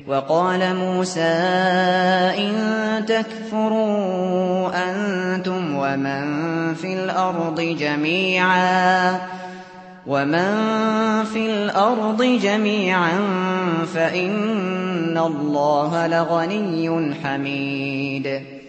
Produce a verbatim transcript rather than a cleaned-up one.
وقال موسى إن تكفروا أنتم ومن في الأرض جميعا ومن في الأرض جميعا فإن الله لغني حميد